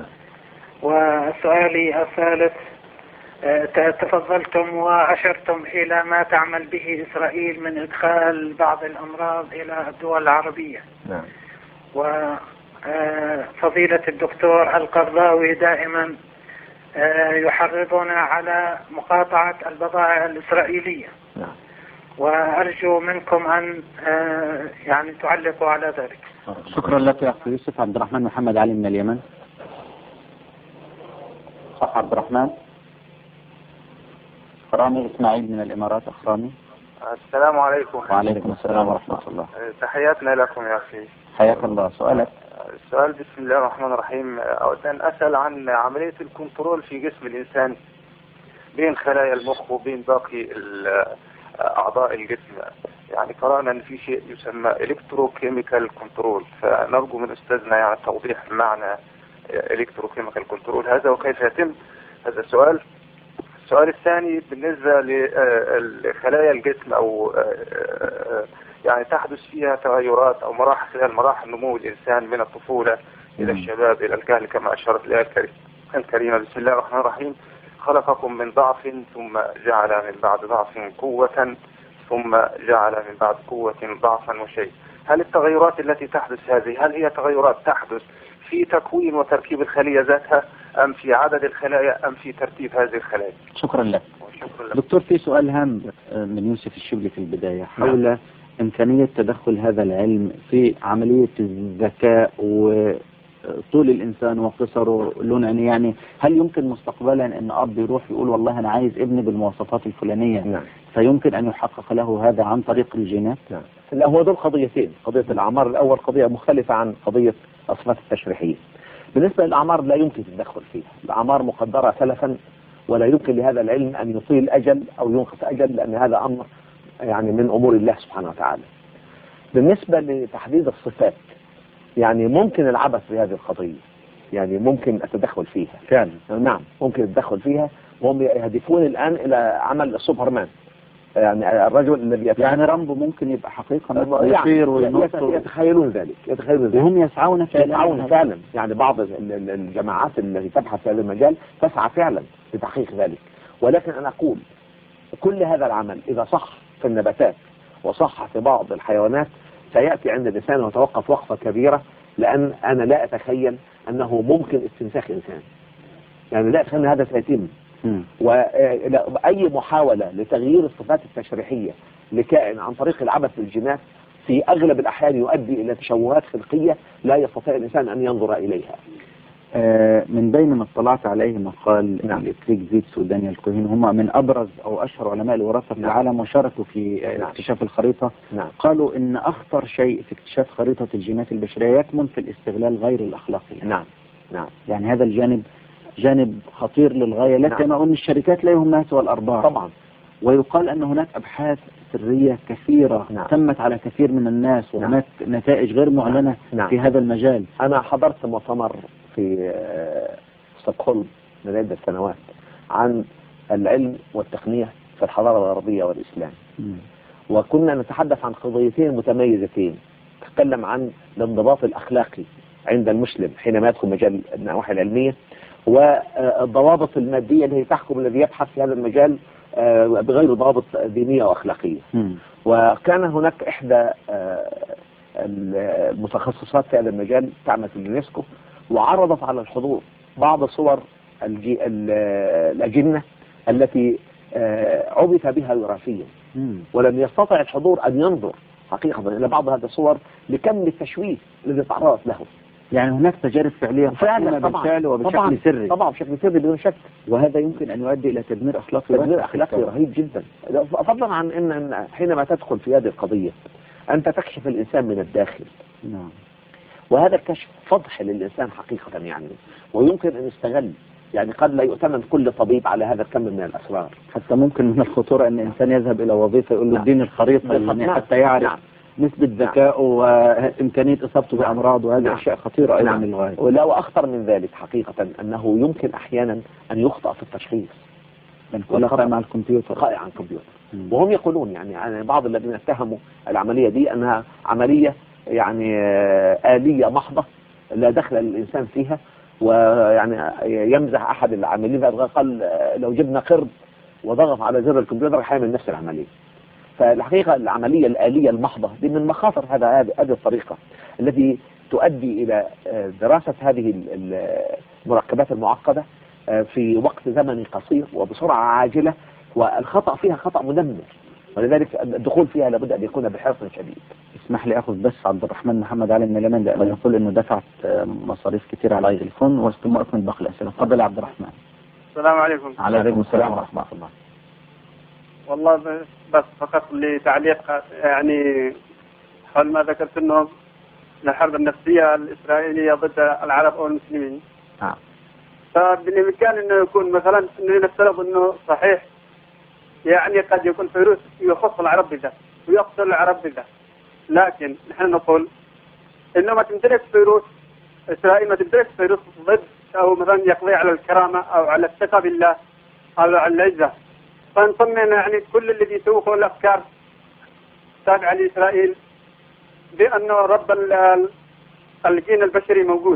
والسؤال الثالث تفضلتم وأشرتم إلى ما تعمل به إسرائيل من إدخال بعض الأمراض إلى الدول العربية. نعم. وفضيلة الدكتور القرضاوي دائما يحرضنا على مقاطعة البضائع الإسرائيلية. نعم. وأرجو منكم أن يعني تعلقوا على ذلك. شكرا لك يا أخي يوسف. عبد الرحمن محمد علي من اليمن. صح عبد الرحمن. رامي إسماعيل من الإمارات. أخ رامي. السلام عليكم. وعليكم السلام ورحمة الله. تحياتنا لكم يا أخي. حياك الله. سؤالك. السؤال بسم الله الرحمن الرحيم. أود أن أسأل عن عملية الكنترول في جسم الإنسان بين خلايا المخ وبين باقي أعضاء الجسم. يعني قرأنا أن في شيء يسمى إلكتروكيميكال كنترول فنرجو من أستاذنا يعني توضيح معنى إلكتروكيميكال كنترول هذا وكيف يتم هذا السؤال. السؤال الثاني بالنسبة لخلايا الجسم أو يعني تحدث فيها تغيرات أو مراحل خلال مراحل نمو الإنسان من الطفولة إلى الشباب إلى الكهل كما أشارت الآية الكريمة. بسم الله الرحمن الرحيم. خلقكم من ضعف ثم جعل من بعد ضعف قوة ثم جعل من بعد قوة ضعفا وشيء. هل التغيرات التي تحدث هذه هل هي تغيرات تحدث في تكوين وتركيب الخلية ذاتها أم في عدد الخلايا أم في ترتيب هذه الخلايا؟ شكرا لك. دكتور في سؤال هام من يوسف الشبلي في البداية حول إمكانية تدخل هذا العلم في عملية الذكاء وطول الإنسان وقصره لون يعني هل يمكن مستقبلا أن أب يروح يقول والله أنا عايز ابني بالمواصفات الفلانية نعم. فيمكن أن يحقق له هذا عن طريق الجينات؟ نعم. لا هو دول قضيتين. قضية الأعمار الأول قضية مختلفة عن قضية الصفات التشريحية. بالنسبة للأعمار لا يمكن التدخل فيها. الأعمار مقدرة سلفا ولا يمكن لهذا العلم أن يطيل أجل أو ينقص أجل لأن هذا أمر يعني من أمور الله سبحانه وتعالى. بالنسبة لتحديد الصفات يعني ممكن العبث بهذه القضية يعني ممكن التدخل فيها فعلا. نعم ممكن التدخل فيها وهم يهدفون الآن إلى عمل سوبرمان يعني الرجل الذي يعني رامبو ممكن يبقى حقيقة يطير وينط يتخيلون ذلك يتخيلون ذلك وهم يسعون فعلا يسعون فعلا يعني بعض الجماعات التي تبحث في هذا المجال تسعى فعلا لتحقيق ذلك. ولكن أنا أقول كل هذا العمل إذا صح في النباتات وصح في بعض الحيوانات سيأتي عند الإنسان وتوقف وقفة كبيرة لأن أنا لا أتخيل أنه ممكن استنساخ إنسان يعني لا أتخيل أن هذا سيتم. وأي محاولة لتغيير الصفات التشريحية لكائن عن طريق العبث بالجينات في أغلب الأحيان يؤدي إلى تشوهات خلقية لا يستطيع الإنسان أن ينظر إليها. من بين ما اطلعت عليه مقال نعم. الإكليك زيتس ودانيال كوهين هم من أبرز أو أشهر علماء الوراثة في نعم. العالم وشاركوا في نعم. اكتشاف الخريطة. نعم. قالوا إن أخطر شيء في اكتشاف خريطة الجينات البشرية يكمن في الاستغلال غير الأخلاقي. نعم. نعم. يعني هذا الجانب جانب خطير للغاية لا سيما نعم. أن الشركات لا يهمها سوى الأرباح طبعا. ويقال أن هناك أبحاث سرية كثيرة نعم. تمت على كثير من الناس وهناك نعم. نتائج غير معلنة نعم. في هذا المجال. أنا حضرت مؤتمر في ستوكهولم من عدة سنوات عن العلم والتقنية في الحضارة الغربية والإسلام. م. وكنا نتحدث عن قضيتين متميزتين. نتكلم عن الانضباط الأخلاقي عند المسلم حينما يدخل مجال النواحي العلمية، والضوابط المادية اللي هي تحكم الذي يبحث في هذا المجال بغير ضوابط دينية وأخلاقية. م. وكان هناك إحدى المتخصصات في هذا المجال تعمل في اليونسكو، وعرضت على الحضور بعض صور الأجنة التي عبث بها وراثيا، ولم يستطع الحضور أن ينظر حقيقة إلى بعض هذه الصور لكم التشويه الذي تعرضت له. يعني هناك تجارب فعلية فعلا بالفعل وبشكل طبعًا سري. طبعا بشكل سري بدون شك، وهذا يمكن أن يؤدي إلى تدمير أخلاقي تدمير أخلاقي رهيب جدا. فضلا عن أن حينما تدخل في هذه القضية أنت تكشف الإنسان من الداخل. نعم. وهذا الكشف فضح للإنسان حقيقة يعني، ويمكن أن يستغل. يعني قد لا يؤتمن كل طبيب على هذا الكم من الأسرار. حتى ممكن من الخطورة أن الإنسان يذهب إلى وظيفة يقول له اديني الخريطة يعني حتى يعرف نعم. نسبة ذكائه وإمكانية إصابته نعم. بأمراض، وهذه نعم. أشياء خطيرة أيضا نعم. للغاية. ولا وأخطر من ذلك حقيقة أنه يمكن أحيانا أن يخطأ في التشخيص. ولا قائم على الكمبيوتر. قائم على الكمبيوتر. مم. وهم يقولون يعني بعض الذين اتهموا العملية دي أنها عملية يعني آلية محضة لا دخل للإنسان فيها، ويعني يمزح أحد العاملين قال لو جبنا قرد وضغط على زر الكمبيوتر حيعمل نفس العملية. فالحقيقة العملية الآلية المحضة دي من مخاطر هذا هذه الطريقة التي تؤدي إلى دراسة هذه المركبات المعقدة في وقت زمني قصير وبسرعة عاجلة، والخطأ فيها خطأ مدمر، ولذلك الدخول فيها لابد أن يكون بحرص شديد. اسمح لي أخذ بس عبد الرحمن محمد علي من اليمن، لأنه يقول إنه دفعت مصاريف كثير على التليفون واستمع أكمل باقي الأسئلة. تفضل يا عبد الرحمن. السلام عليكم. عليكم السلام ورحمة الله. والله بس فقط لتعليق يعني حول ما ذكرت انه الحرب النفسية الإسرائيلية ضد العرب أو المسلمين. نعم. فبالإمكان انه يكون مثلا انه نفترض انه صحيح يعني قد يكون فيروس يخص العرب بذات ويقتل العرب بذات، لكن نحن نقول انه ما تمتلك فيروس إسرائيل ما تمتلك فيروس ضد او مثلا يقضي على الكرامة او على الثقة بالله او على العزة. فنطمن يعني كل الذي يسوقوا الافكار تابعة لإسرائيل بأنه رب الجين البشري موجود.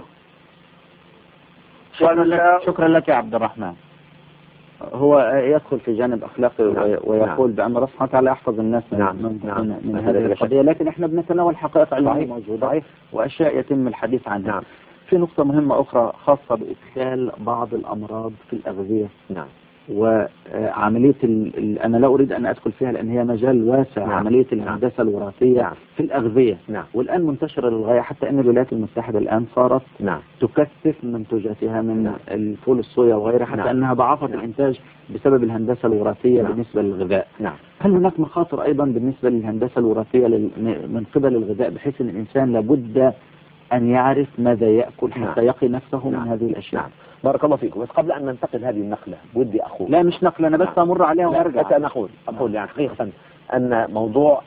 شكرا لك, شكرا لك يا عبد الرحمن. هو يدخل في جانب أخلاقي نعم. ويقول نعم. بأن الله سبحانه وتعالى يحفظ الناس من, نعم. من, نعم. من, من هذه القضية، لكن احنا بنتناول حقائق علمية موجودة وأشياء يتم الحديث عنها. نعم. في نقطة مهمة أخرى خاصة بإدخال بعض الأمراض في الأغذية. نعم. وعملية ال... أنا لا أريد أن أدخل فيها لأن هي مجال واسع. نعم. عملية الهندسة الوراثية نعم. في الأغذية. نعم. والآن منتشرة للغاية، حتى أن الولايات المتحدة الآن صارت نعم. تكثف منتجاتها من نعم. الفول الصويا وغيرها، حتى نعم. أنها ضعفت نعم. الإنتاج بسبب الهندسة الوراثية نعم. بالنسبة للغذاء. نعم. هل هناك مخاطر أيضا بالنسبة للهندسة الوراثية لل... من قبل الغذاء، بحيث أن الإنسان لابد أن يعرف ماذا يأكل حتى نعم. يقي نفسه نعم. من هذه الأشياء؟ نعم. بارك الله فيكم. بس قبل أن ننتقل هذه النقلة ودي أقول لا مش نقلة، أنا بس نعم. أمر عليها وأرجع. أنا أقول أقول يعني حقيقة أن موضوع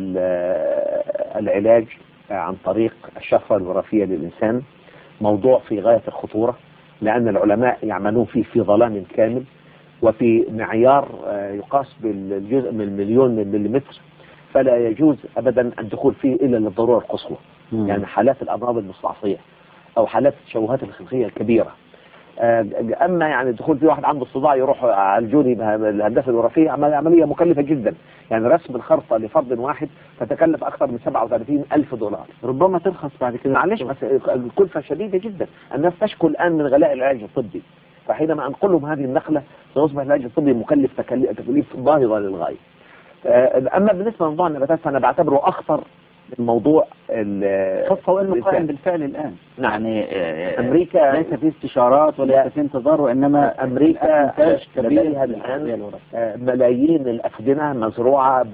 العلاج عن طريق الشفرة الوراثية للإنسان موضوع في غاية الخطورة، لأن العلماء يعملون فيه في ظلام كامل وفي معيار يقاس بالجزء من المليون من مليمتر، فلا يجوز أبدا الدخول فيه إلا للضرورة القصوى. مم. يعني حالات الأمراض المستعصية أو حالات التشوهات الخلقية الكبيرة. أما يعني الدخول في واحد عنده صداع يروح عالجوني بالهندسة الوراثية عملية مكلفة جدا، يعني رسم الخرطة لفرد واحد تتكلف أكثر من سبعة وثلاثين ألف دولار، ربما ترخص بعد كده. معلش بس الكلفة شديدة جدا. الناس تشكو الآن من غلاء العلاج الطبي، فحينما أنقلهم هذه النقلة سيصبح العلاج الطبي مكلف تكاليف باهظة للغاية. أما بالنسبة لموضوع النباتات فأنا بعتبره أخطر من موضوع خاصة وإنه قائم بالفعل الآن. نعم. يعني أمريكا ليس في استشارات ولا في انتظار، وإنما أمريكا إنتاج كبير الآن ملايين الأفدنة مزروعة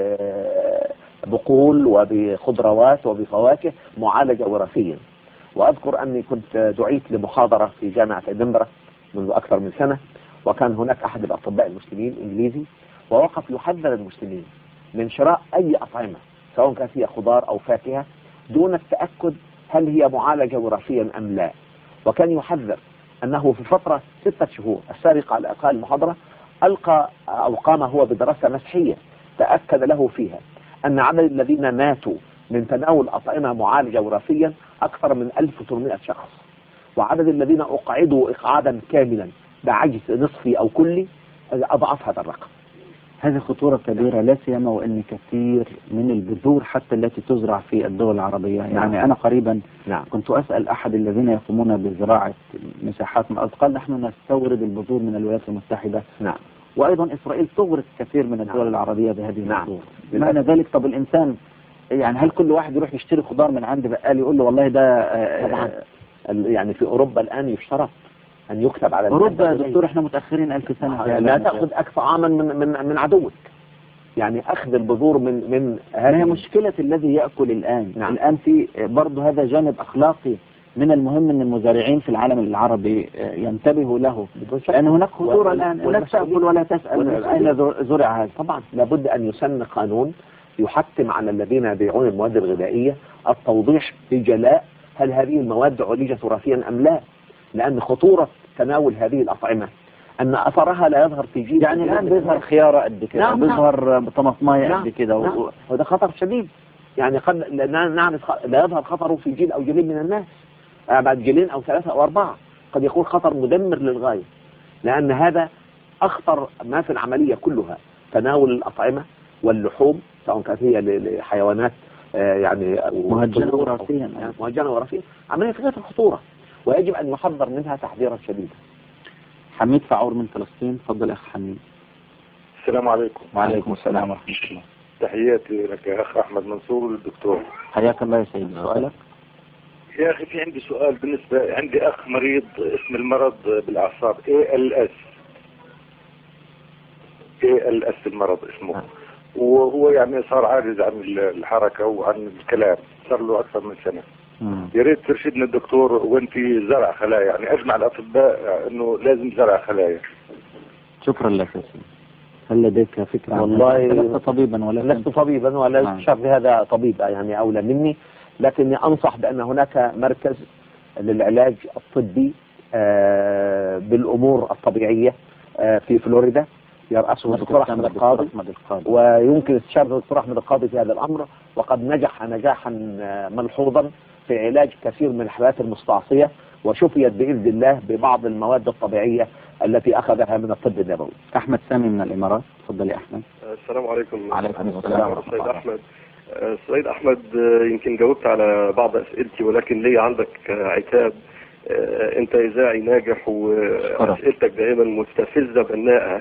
ببقول وبخضروات وبفواكه معالجة وراثيا. وأذكر أني كنت دعيت لمحاضرة في جامعة إدنبرا منذ أكثر من سنة، وكان هناك أحد الأطباء المسلمين إنجليزي ووقف يحذر المسلمين من شراء أي أطعمة سواء كان فيها خضار أو فاكهة دون التأكد هل هي معالجة وراثيا أم لا. وكان يحذر أنه في فترة ستة شهور السابقة على أقل المحاضرة ألقى أو قام هو بدراسة مسحية تأكد له فيها أن عدد الذين ماتوا من تناول أطعمة معالجة وراثيا أكثر من ألف وثمانمائة شخص، وعدد الذين أقعدوا إقعادا كاملا بعجز نصفي أو كلي أضعاف هذا الرقم. هذه خطورة كبيرة، لا سيما وأن كثير من البذور حتى التي تزرع في الدول العربية. يعني نعم. أنا قريبا نعم. كنت أسأل أحد الذين يقومون بزراعة مساحات من الأرض، قال نحن نستورد البذور من الولايات المتحدة نعم. وأيضا إسرائيل تغرق كثير من الدول نعم. العربية بهذه البذور. نعم. بمعنى ذلك طب الإنسان يعني هل كل واحد يروح يشتري خضار من عند بقال يقول له والله ده طبعا يعني في أوروبا الآن يشترط أن يكتب على أوروبا دكتور إحنا متأخرين ألف سنة. لا, لا تأخذ طعاما من من من عدوك، يعني أخذ البذور من من هذه مشكلة الذي يأكل الآن. نعم. الآن في برضه هذا جانب أخلاقي من المهم أن المزارعين في العالم العربي ينتبهوا له، لأن هناك خطورة الآن لا تأكل ولا تسأل أين زرع هذا. طبعا لابد أن يسن قانون يحتم على الذين يبيعون المواد الغذائية التوضيح بجلاء هل هذه المواد عالجة وراثيا أم لا، لأن خطورة تناول هذه الأطعمة أن أثرها لا يظهر في جيل. يعني الآن بيظهر خيارة قد كده، نعم بيظهر طماطماية نعم قد كده نعم و... وده خطر شديد. يعني قد نعرف لا يظهر خطره في جيل أو جيلين من الناس، بعد جيلين أو ثلاثة أو أربعة قد يكون خطر مدمر للغاية، لأن هذا أخطر ما في العملية كلها، تناول الأطعمة واللحوم سواء كانت هي لحيوانات يعني مهجنة وراثيا يعني مهجنة وراثيا، عملية غاية الخطورة ويجب أن يحذر منها تحذيرا شديدا. حميد فعور من فلسطين، تفضل أخ حميد. السلام عليكم. وعليكم السلام ورحمة الله. تحياتي لك يا أخ أحمد منصور الدكتور. حياك الله يا سيدي. سؤالك؟ يا أخي في عندي سؤال، بالنسبة عندي أخ مريض اسم المرض بالأعصاب إيه إل إس إيه إل إس المرض اسمه، وهو يعني صار عاجز عن الحركة وعن الكلام، صار له أكثر من سنة. يا ريت ترشدنا الدكتور وين في زرع خلايا، يعني أجمع الأطباء إنه لازم زرع خلايا. شكرا لك يا سيدي. هل لديك فكرة؟ والله لست طبيبا ولا لست طبيبا ولا نعم. شاف بهذا طبيب يعني أولى مني، لكني أنصح بأن هناك مركز للعلاج الطبي آه بالأمور الطبيعية آه في فلوريدا يرأسه الدكتور أحمد القاضي، ويمكن استشارة الدكتور أحمد القاضي في هذا الأمر، وقد نجح نجاحا ملحوظا في علاج كثير من الحالات المستعصية، وشفيت بإذن الله ببعض المواد الطبيعية التي أخذها من الطب النبوي. أحمد سامي من الإمارات، تفضل يا أحمد. السلام عليكم. عليكم السلام. سيد أحمد سيد أحمد يمكن جاوبت على بعض أسئلتي، ولكن لي عندك عتاب. أنت إذاعي ناجح وأسئلتك دائما مستفزة بناءة،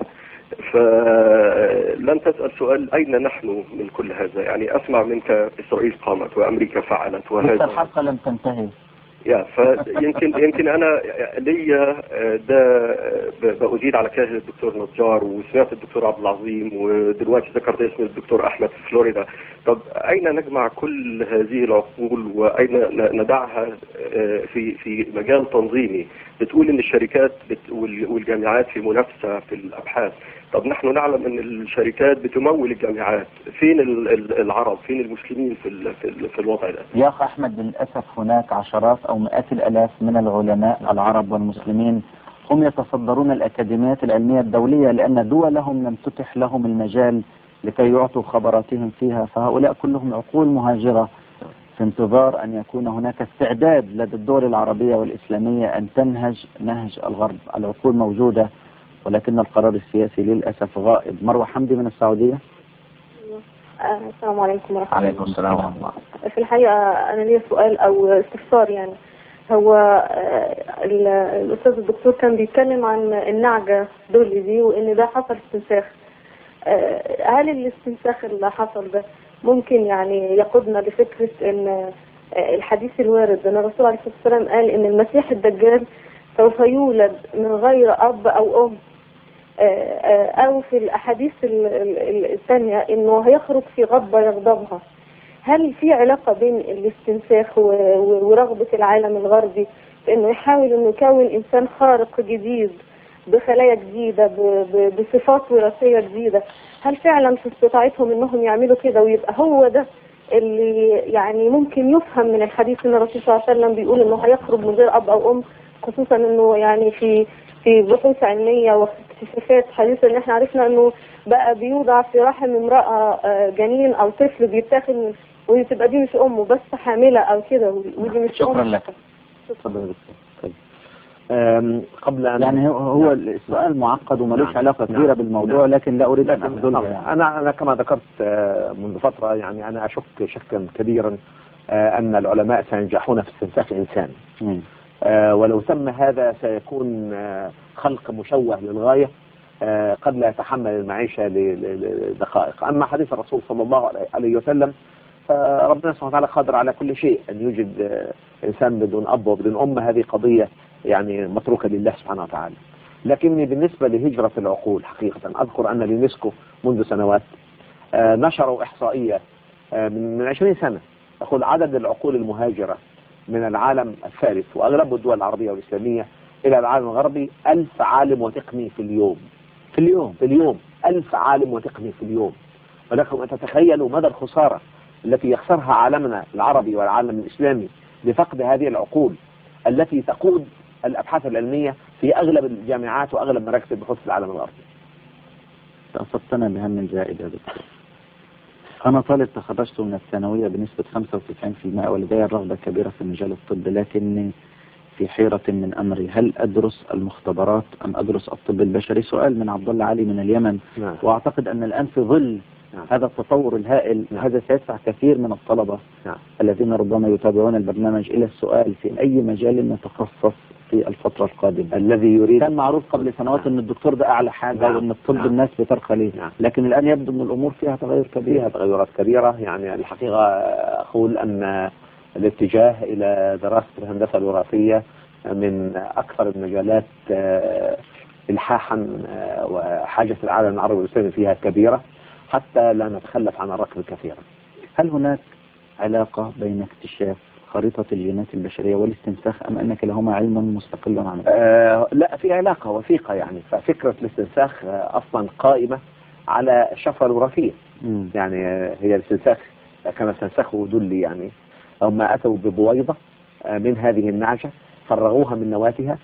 فلن تسأل سؤال أين نحن من كل هذا؟ يعني أسمع منك إسرائيل قامت وأمريكا فعلت وهذا الحلقة لم تنتهي. يا فيمكن يمكن أنا ليا ده بأزيد على كلام الدكتور نجار، وسمعت الدكتور عبد العظيم، ودلوقتي ذكرت اسم الدكتور أحمد في فلوريدا. طب أين نجمع كل هذه العقول وأين ندعها في في مجال تنظيمي؟ بتقول إن الشركات والجامعات في منافسة في الأبحاث. طب نحن نعلم ان الشركات بتمول الجامعات، فين العرب، فين المسلمين في في الوضع ده؟ يا اخ احمد للاسف هناك عشرات او مئات الالاف من العلماء العرب والمسلمين هم يتصدرون الاكاديميات العلميه الدوليه، لان دولهم لم تتح لهم المجال لكي يعطوا خبراتهم فيها، فهؤلاء كلهم عقول مهاجره في انتظار ان يكون هناك استعداد لدى الدول العربيه والاسلاميه ان تنهج نهج الغرب. العقول موجوده ولكن القرار السياسي للأسف غائب. مروة حمدي من السعودية. السلام عليكم ورحمة الله. عليكم السلام ورحمة الله. في الحقيقة أنا لي سؤال أو استفسار. يعني هو الأستاذ الدكتور كان بيتكلم عن النعجة دولي دي وإن ده حصل استنساخ. هل الاستنساخ اللي حصل ده ممكن يعني يقودنا لفكرة إن الحديث الوارد أن الرسول عليه الصلاة والسلام قال إن المسيح الدجال سوف يولد من غير أب أو أم، أو في الأحاديث الثانية إنه هيخرج في غضبة يغضبها؟ هل في علاقة بين الاستنساخ ورغبة العالم الغربي إنه يحاول إنه يكون إنسان خارق جديد بخلايا جديدة بصفات وراثية جديدة؟ هل فعلا في استطاعتهم إنهم يعملوا كده ويبقى هو ده اللي يعني ممكن يفهم من الحديث إن الرسول صلى الله عليه وسلم بيقول إنه هيخرج من غير أب أو أم، خصوصا إنه يعني في في بحوث علمية اكتشافات حديثة ان احنا عرفنا انه بقى بيوضع في رحم امرأة جنين او طفل بيتاخد من، وتبقى دي مش امه بس حاملة او كده، ودي مش شكرا امه. لك. شكرا. قبل أن يعني هو السؤال معقد وملوش نعم. علاقة كبيرة نعم. بالموضوع، نعم. لكن لا أريد أن أخذلها. يعني. أنا أنا كما ذكرت منذ فترة، يعني أنا أشك شكا كبيرا أن العلماء سينجحون في استنساخ إنسان. م. ولو تم هذا سيكون خلق مشوه للغاية، قد لا يتحمل المعيشة لدقائق. أما حديث الرسول صلى الله عليه وسلم فربنا سبحانه وتعالى قادر على كل شيء. أن يوجد إنسان بدون أب وبدون أم هذه قضية يعني متروكة لله سبحانه وتعالى. لكني بالنسبة لهجرة العقول حقيقة أذكر أن اليونسكو منذ سنوات نشروا إحصائية من عشرين سنة يقول عدد العقول المهاجرة من العالم الثالث وأغلب الدول العربية والإسلامية إلى العالم الغربي ألف عالم وتقني في اليوم. في اليوم في اليوم ألف عالم وتقني في اليوم. ولكم أن تتخيلوا مدى الخسارة التي يخسرها عالمنا العربي والعالم الإسلامي لفقد هذه العقول التي تقود الأبحاث العلمية في أغلب الجامعات وأغلب مراكز البحوث في العالم الغربي. تأصبتنا بهم زائدة دكتور. أنا طالب تخرجت من الثانوية بنسبة خمسة وتسعين بالمئة ولدي الرغبة كبيرة في مجال الطب، لكني في حيرة من أمري، هل أدرس المختبرات أم أدرس الطب البشري؟ سؤال من عبد الله علي من اليمن. نعم. وأعتقد أن الآن في ظل نعم. هذا التطور الهائل نعم. هذا سيدفع كثير من الطلبة نعم. الذين ربما يتابعون البرنامج إلى السؤال في أي مجال نتخصص في الفترة القادمة. الذي يريد كان معروف قبل سنوات نعم. أن الدكتور ده أعلى حاجة نعم. وأن الطب نعم. الناس بترقى ليه نعم. لكن الآن يبدو أن الأمور فيها تغير كبير. فيها تغيرات كبيرة. يعني الحقيقة أقول أن الاتجاه إلى دراسة الهندسة الوراثية من أكثر المجالات إلحاحا وحاجة العالم العربي والإسلامي فيها كبيرة حتى لا نتخلف عن الركب كثيرا. هل هناك علاقة بين اكتشاف خريطة الجينات البشرية والاستنساخ أم أنك لهما علم مستقل عنه؟ آه لا، في علاقة وثيقة. يعني ففكرة الاستنساخ أصلا قائمة على الشفرة الوراثية. م. يعني هي الاستنساخ كما استنسخوا دلي، يعني هم أتوا ببويضة من هذه النعجة فرغوها من نواتها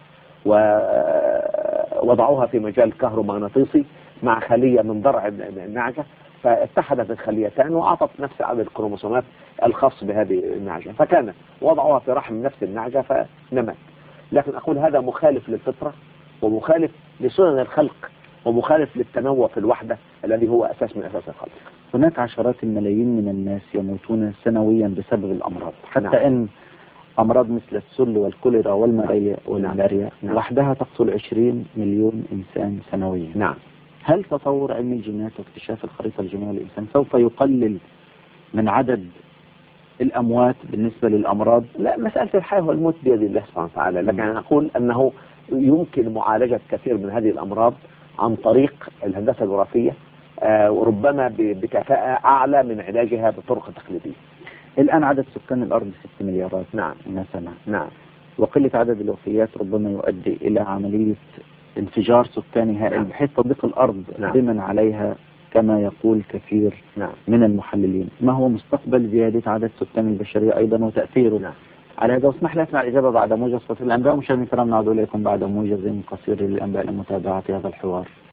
ووضعوها في مجال كهرومغناطيسي مع خلية من ضرع النعجة، فاتحدت الخليتان وأعطت نفس عدد الكروموسومات الخاص بهذه النعجة، فكان وضعوها في رحم نفس النعجة فنمت. لكن أقول هذا مخالف للفطرة ومخالف لسنن الخلق ومخالف للتنوع في الوحدة الذي هو أساس من أساس الخلق. هناك عشرات الملايين من الناس يموتون سنويا بسبب الأمراض، حتى نعم. إن أمراض مثل السل والكوليرا والملاريا والملاريا نعم. وحدها تقتل عشرين مليون إنسان سنويا. نعم. هل تطور علم الجينات واكتشاف الخريطة الجينية للإنسان سوف يقلل من عدد الأموات بالنسبة للأمراض؟ لا، مسألة الحياة والموت بيد الله سبحانه وتعالى، لكن أنا أقول أنه يمكن معالجة كثير من هذه الأمراض عن طريق الهندسة الوراثية، آه وربما بكفاءة أعلى من علاجها بالطرق التقليدية. الآن عدد سكان الأرض ست مليارات نعم مثلا. نعم. وقلة عدد الوفيات ربما يؤدي إلى عملية انفجار سكاني هائل نعم. بحيث تضيق الأرض نعم. بمن عليها كما يقول كثير نعم. من المحللين. ما هو مستقبل زيادة عدد سكان البشرية أيضا وتأثيره نعم. على هذا؟ واسمح لي أسمع الإجابة بعد موجز قصير الأنباء. مشاهدينا الكرام، نعود إليكم بعد موجز قصير للأنباء لمتابعة هذا الحوار.